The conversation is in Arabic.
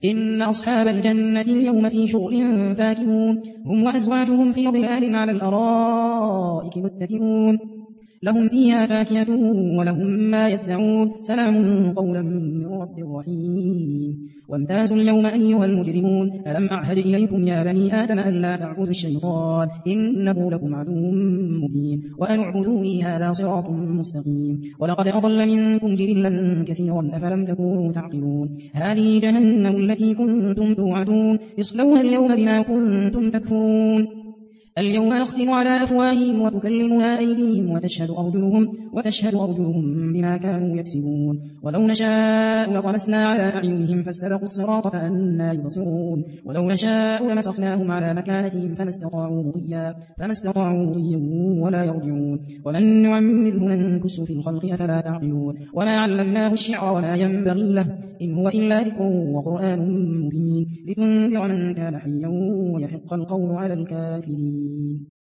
إن أصحاب الجنة اليوم في شغل فاكهون هم وأزواجهم في ظلال على الأرائك متكئون لهم فيها فاكهة ولهم ما يدعون سلام قولا من رب رحيم وامتازوا اليوم أيها المجرمون ألم أعهد إليكم يا بني آدم أن لا تعبدوا الشيطان إنه لكم عدو مبين وأن اعبدوني هذا صراط مستقيم ولقد أضل منكم جبلا كثيرا أفلم تكونوا تعقلون هذه جهنم التي كنتم توعدون اصلوها اليوم بما كنتم تكفرون اليوم نختم على أفواههم وتكلمنا أيديهم وتشهد أرجلهم بما كانوا يكسبون ولو نشاء لطمسنا على أعينهم فاستبقوا الصراط فأنى يبصرون ولو نشاء لمسخناهم على مكانتهم فما استطاعوا مضيا ولا يرجعون ومن نعمره ننكسه في الخلق أفلا تعقلون وما علمناه الشعر وما ينبغي له إن هو إلا ذكر وقرآن مبين لتنذر من كان حيا ويحق القول على الكافرين